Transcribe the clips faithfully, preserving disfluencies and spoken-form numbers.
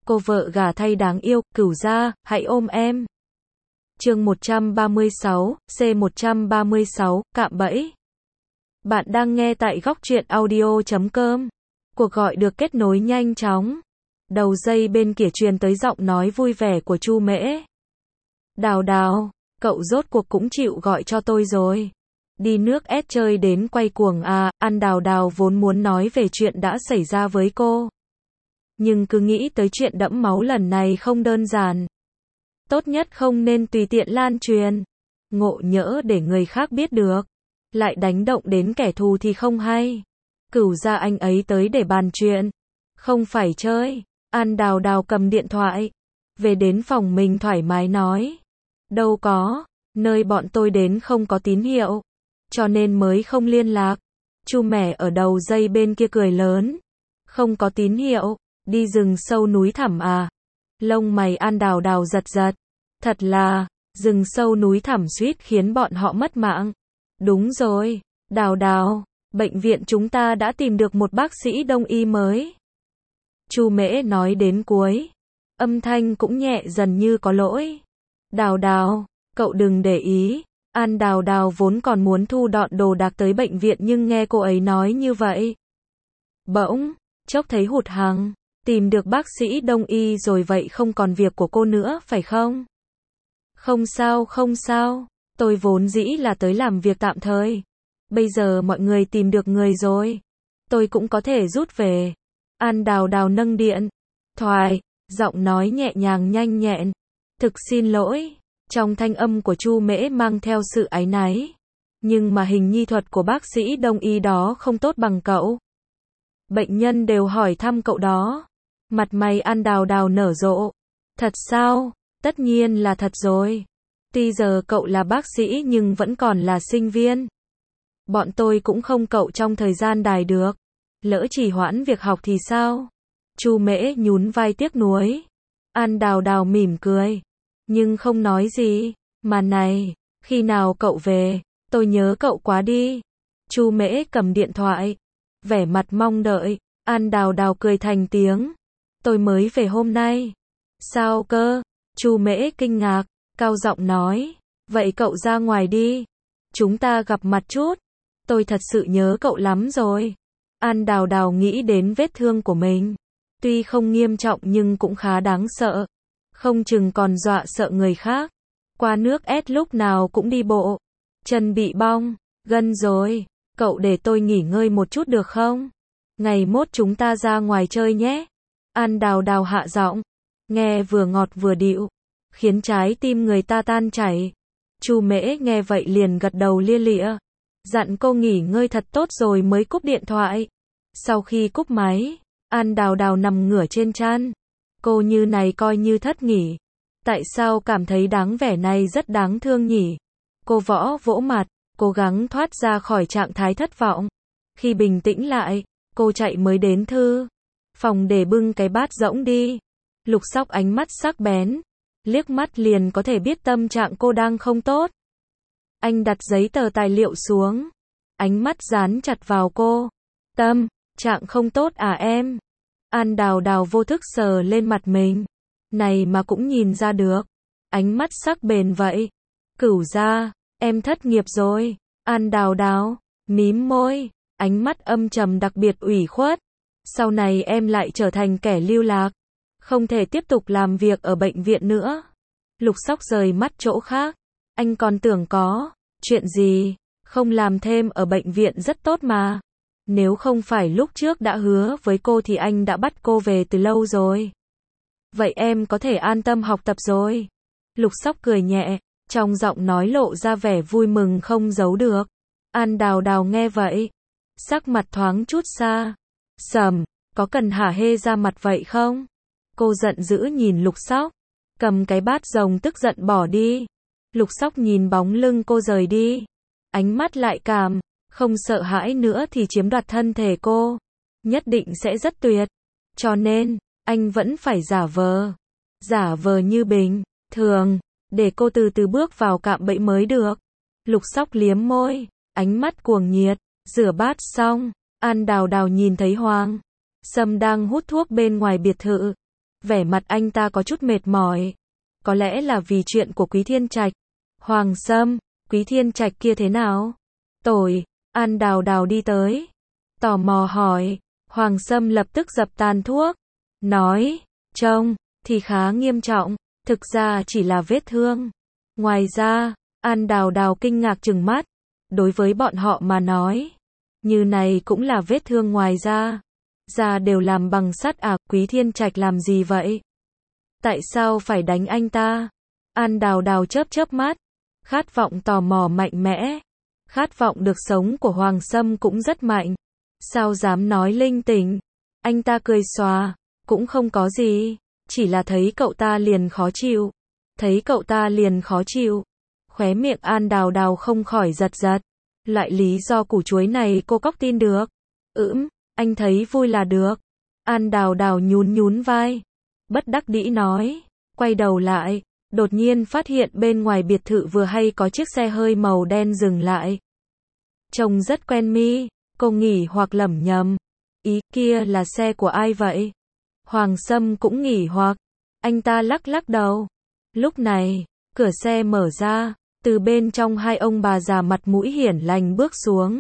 cô vợ gả thay đáng yêu, Cửu gia, hãy ôm em. Chương một trăm ba mươi sáu, C một trăm ba mươi sáu, cạm bẫy. Bạn đang nghe tại góc truyện audio chấm com. Cuộc gọi được kết nối nhanh chóng. Đầu dây bên kia truyền tới giọng nói vui vẻ của Chu Mễ. Đào Đào, cậu rốt cuộc cũng chịu gọi cho tôi rồi. Đi nước ép chơi đến quay cuồng à, ăn Đào Đào vốn muốn nói về chuyện đã xảy ra với cô. Nhưng cứ nghĩ tới chuyện đẫm máu lần này không đơn giản. Tốt nhất không nên tùy tiện lan truyền. Ngộ nhỡ để người khác biết được. Lại đánh động đến kẻ thù thì không hay. Cửu gia anh ấy tới để bàn chuyện. Không phải chơi. An Đào Đào cầm điện thoại. Về đến phòng mình thoải mái nói. Đâu có. Nơi bọn tôi đến không có tín hiệu. Cho nên mới không liên lạc. Chu Mẻ ở đầu dây bên kia cười lớn. Không có tín hiệu. Đi rừng sâu núi thẳm à. Lông mày An Đào Đào giật giật. Thật là, rừng sâu núi thẳm suýt khiến bọn họ mất mạng. Đúng rồi, Đào Đào, bệnh viện chúng ta đã tìm được một bác sĩ đông y mới. Chu Mễ nói đến cuối, âm thanh cũng nhẹ dần như có lỗi. Đào Đào, cậu đừng để ý. An Đào Đào vốn còn muốn thu dọn đồ đạc tới bệnh viện nhưng nghe cô ấy nói như vậy. Bỗng, chốc thấy hụt hẫng. Tìm được bác sĩ đông y rồi vậy không còn việc của cô nữa phải không? Không sao không sao, tôi vốn dĩ là tới làm việc tạm thời. Bây giờ mọi người tìm được người rồi. Tôi cũng có thể rút về. An Đào Đào nâng điện thoại, giọng nói nhẹ nhàng nhanh nhẹn. Thực xin lỗi, trong thanh âm của Chu Mễ mang theo sự áy náy. Nhưng mà hình nhi thuật của bác sĩ đông y đó không tốt bằng cậu. Bệnh nhân đều hỏi thăm cậu đó. Mặt mày An Đào Đào nở rộ. Thật sao? Tất nhiên là thật rồi. Tuy giờ cậu là bác sĩ nhưng vẫn còn là sinh viên. Bọn tôi cũng không cậu trong thời gian đài được. Lỡ chỉ hoãn việc học thì sao? Chu Mễ nhún vai tiếc nuối. An Đào Đào mỉm cười. Nhưng không nói gì. Mà này, khi nào cậu về? Tôi nhớ cậu quá đi. Chu Mễ cầm điện thoại. Vẻ mặt mong đợi. An Đào Đào cười thành tiếng. Tôi mới về hôm nay. Sao cơ? Chu Mễ kinh ngạc, cao giọng nói. Vậy cậu ra ngoài đi. Chúng ta gặp mặt chút. Tôi thật sự nhớ cậu lắm rồi. An Đào Đào nghĩ đến vết thương của mình. Tuy không nghiêm trọng nhưng cũng khá đáng sợ. Không chừng còn dọa sợ người khác. Qua nước ép lúc nào cũng đi bộ. Chân bị bong, gân rồi. Cậu để tôi nghỉ ngơi một chút được không? Ngày mốt chúng ta ra ngoài chơi nhé. An Đào Đào hạ giọng, nghe vừa ngọt vừa dịu, khiến trái tim người ta tan chảy. Chu Mễ nghe vậy liền gật đầu lia lịa, dặn cô nghỉ ngơi thật tốt rồi mới cúp điện thoại. Sau khi cúp máy, An Đào Đào nằm ngửa trên chăn. Cô như này coi như thất nghỉ. Tại sao cảm thấy đáng vẻ này rất đáng thương nhỉ? Cô võ vỗ mặt, cố gắng thoát ra khỏi trạng thái thất vọng. Khi bình tĩnh lại, cô chạy mới đến thư phòng để bưng cái bát rỗng đi. Lục Sóc ánh mắt sắc bén, liếc mắt liền có thể biết tâm trạng cô đang không tốt. Anh đặt giấy tờ tài liệu xuống, ánh mắt dán chặt vào cô. Tâm trạng không tốt à em? An Đào Đào vô thức sờ lên mặt mình. Này mà cũng nhìn ra được. Ánh mắt sắc bén vậy. Cửu gia, em thất nghiệp rồi. An Đào Đào mím môi, ánh mắt âm trầm đặc biệt ủy khuất. Sau này em lại trở thành kẻ lưu lạc. Không thể tiếp tục làm việc ở bệnh viện nữa. Lục Sóc rời mắt chỗ khác. Anh còn tưởng có chuyện gì, không làm thêm ở bệnh viện rất tốt mà. Nếu không phải lúc trước đã hứa với cô thì anh đã bắt cô về từ lâu rồi. Vậy em có thể an tâm học tập rồi. Lục Sóc cười nhẹ, trong giọng nói lộ ra vẻ vui mừng không giấu được. An Đào Đào nghe vậy, sắc mặt thoáng chút xa sầm, có cần hả hê ra mặt vậy không? Cô giận dữ nhìn Lục Sóc, cầm cái bát rồng tức giận bỏ đi. Lục Sóc nhìn bóng lưng cô rời đi, ánh mắt lại cảm, không sợ hãi nữa thì chiếm đoạt thân thể cô, nhất định sẽ rất tuyệt. Cho nên, anh vẫn phải giả vờ, giả vờ như bình thường, để cô từ từ bước vào cạm bẫy mới được. Lục Sóc liếm môi, ánh mắt cuồng nhiệt, rửa bát xong. An Đào Đào nhìn thấy Hoàng Sâm đang hút thuốc bên ngoài biệt thự. Vẻ mặt anh ta có chút mệt mỏi. Có lẽ là vì chuyện của Quý Thiên Trạch. Hoàng Sâm, Quý Thiên Trạch kia thế nào? Tồi, An Đào Đào đi tới. Tò mò hỏi, Hoàng Sâm lập tức dập tàn thuốc. Nói, trông, thì khá nghiêm trọng, thực ra chỉ là vết thương. Ngoài ra, An Đào Đào kinh ngạc trừng mắt. Đối với bọn họ mà nói, như này cũng là vết thương ngoài da. Da đều làm bằng sắt à, Quý Thiên Trạch làm gì vậy? Tại sao phải đánh anh ta? An Đào Đào chớp chớp mắt, khát vọng tò mò mạnh mẽ. Khát vọng được sống của Hoàng Sâm cũng rất mạnh. Sao dám nói linh tinh? Anh ta cười xòa, cũng không có gì, chỉ là thấy cậu ta liền khó chịu. Thấy cậu ta liền khó chịu. Khóe miệng An Đào Đào không khỏi giật giật. Loại lý do củ chuối này cô cóc tin được. Ưm, anh thấy vui là được. An Đào Đào nhún nhún vai. Bất đắc dĩ nói. Quay đầu lại, đột nhiên phát hiện bên ngoài biệt thự vừa hay có chiếc xe hơi màu đen dừng lại. Trông rất quen mi, cô nghỉ hoặc lẩm nhẩm. Ý kia là xe của ai vậy? Hoàng Sâm cũng nghỉ hoặc. Anh ta lắc lắc đầu. Lúc này, cửa xe mở ra. Từ bên trong hai ông bà già mặt mũi hiển lành bước xuống.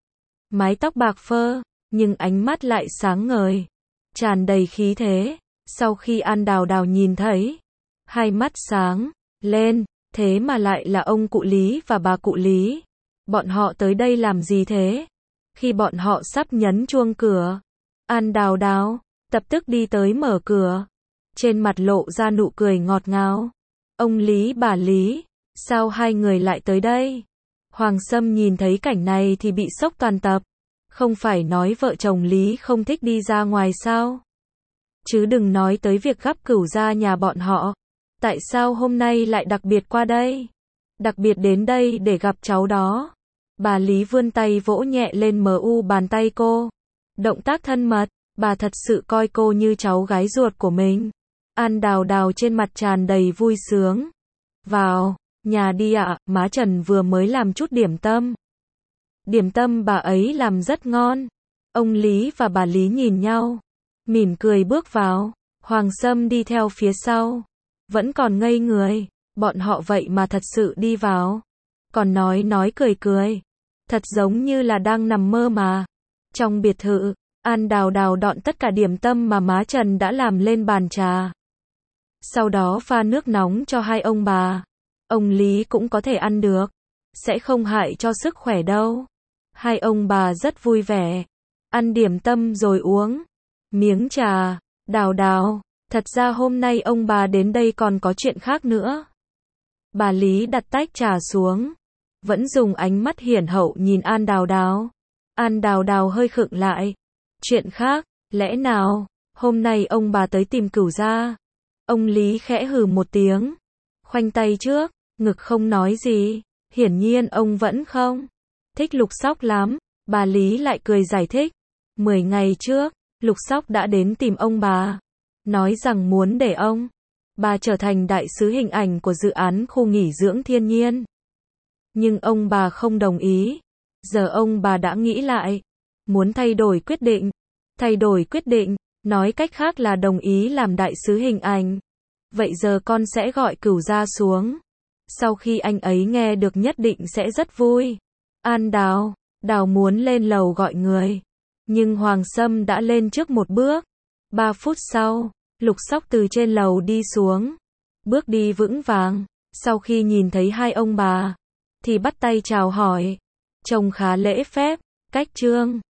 Mái tóc bạc phơ, nhưng ánh mắt lại sáng ngời, tràn đầy khí thế. Sau khi An Đào Đào nhìn thấy, hai mắt sáng lên, thế mà lại là ông cụ Lý và bà cụ Lý. Bọn họ tới đây làm gì thế? Khi bọn họ sắp nhấn chuông cửa, An Đào Đào lập tức đi tới mở cửa. Trên mặt lộ ra nụ cười ngọt ngào. Ông Lý bà Lý, sao hai người lại tới đây? Hoàng Sâm nhìn thấy cảnh này thì bị sốc toàn tập. Không phải nói vợ chồng Lý không thích đi ra ngoài sao? Chứ đừng nói tới việc gắp cửu ra nhà bọn họ. Tại sao hôm nay lại đặc biệt qua đây? Đặc biệt đến đây để gặp cháu đó. Bà Lý vươn tay vỗ nhẹ lên mờ u bàn tay cô. Động tác thân mật, bà thật sự coi cô như cháu gái ruột của mình. An Đào Đào trên mặt tràn đầy vui sướng. Vào nhà đi ạ, à, má Trần vừa mới làm chút điểm tâm. Điểm tâm bà ấy làm rất ngon. Ông Lý và bà Lý nhìn nhau, mỉm cười bước vào. Hoàng Sâm đi theo phía sau, vẫn còn ngây người. Bọn họ vậy mà thật sự đi vào, còn nói nói cười cười, thật giống như là đang nằm mơ mà. Trong biệt thự, An Đào Đào dọn tất cả điểm tâm mà má Trần đã làm lên bàn trà. Sau đó pha nước nóng cho hai ông bà. Ông Lý cũng có thể ăn được, sẽ không hại cho sức khỏe đâu. Hai ông bà rất vui vẻ, ăn điểm tâm rồi uống miếng trà. Đào Đào, thật ra hôm nay ông bà đến đây còn có chuyện khác nữa. Bà Lý đặt tách trà xuống, vẫn dùng ánh mắt hiển hậu nhìn An Đào Đào. An Đào Đào hơi khựng lại. Chuyện khác, lẽ nào hôm nay ông bà tới tìm cửu gia? Ông Lý khẽ hừ một tiếng, khoanh tay trước ngực không nói gì. Hiển nhiên ông vẫn không thích Lục Sóc lắm. Bà Lý lại cười giải thích. Mười ngày trước, Lục Sóc đã đến tìm ông bà, nói rằng muốn để ông bà trở thành đại sứ hình ảnh của dự án khu nghỉ dưỡng thiên nhiên. Nhưng ông bà không đồng ý. Giờ ông bà đã nghĩ lại, muốn thay đổi quyết định. Thay đổi quyết định, nói cách khác là đồng ý làm đại sứ hình ảnh. Vậy giờ con sẽ gọi cửu gia xuống. Sau khi anh ấy nghe được nhất định sẽ rất vui. An Đào Đào muốn lên lầu gọi người, nhưng Hoàng Sâm đã lên trước một bước. Ba phút sau, Lục Sóc từ trên lầu đi xuống, bước đi vững vàng. Sau khi nhìn thấy hai ông bà, thì bắt tay chào hỏi, trông khá lễ phép, cách trương.